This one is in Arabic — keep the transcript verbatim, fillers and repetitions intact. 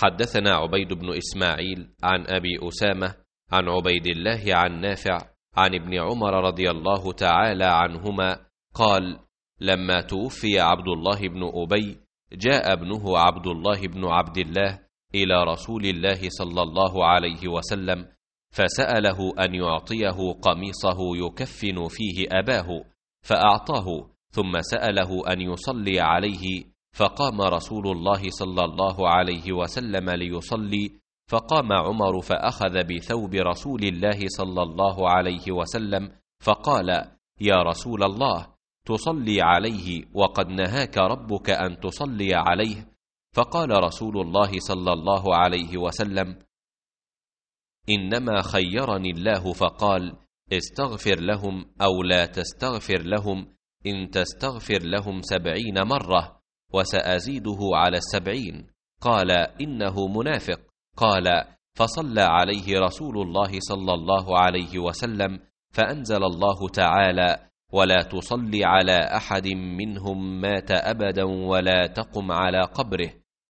حدثنا عبيد بن إسماعيل عن أبي أسامة عن عبيد الله عن نافع عن ابن عمر رضي الله تعالى عنهما قال: لما توفي عبد الله بن أبي جاء ابنه عبد الله بن عبد الله إلى رسول الله صلى الله عليه وسلم فسأله أن يعطيه قميصه يكفن فيه أباه، فأعطاه، ثم سأله أن يصلي عليه، فقام رسول الله صلى الله عليه وسلم ليصلي، فقام عمر فأخذ بثوب رسول الله صلى الله عليه وسلم فقال: يا رسول الله، تصلي عليه وقد نهاك ربك أن تصلي عليه. فقال رسول الله صلى الله عليه وسلم: إنما خيرني الله فقال: استغفر لهم أو لا تستغفر لهم، إن تستغفر لهم سبعين مرة وسأزيده على السبعين. قال: إنه منافق. قال: فصلى عليه رسول الله صلى الله عليه وسلم، فأنزل الله تعالى: ولا تصلي على أحد منهم مات أبدا ولا تقم على قبره.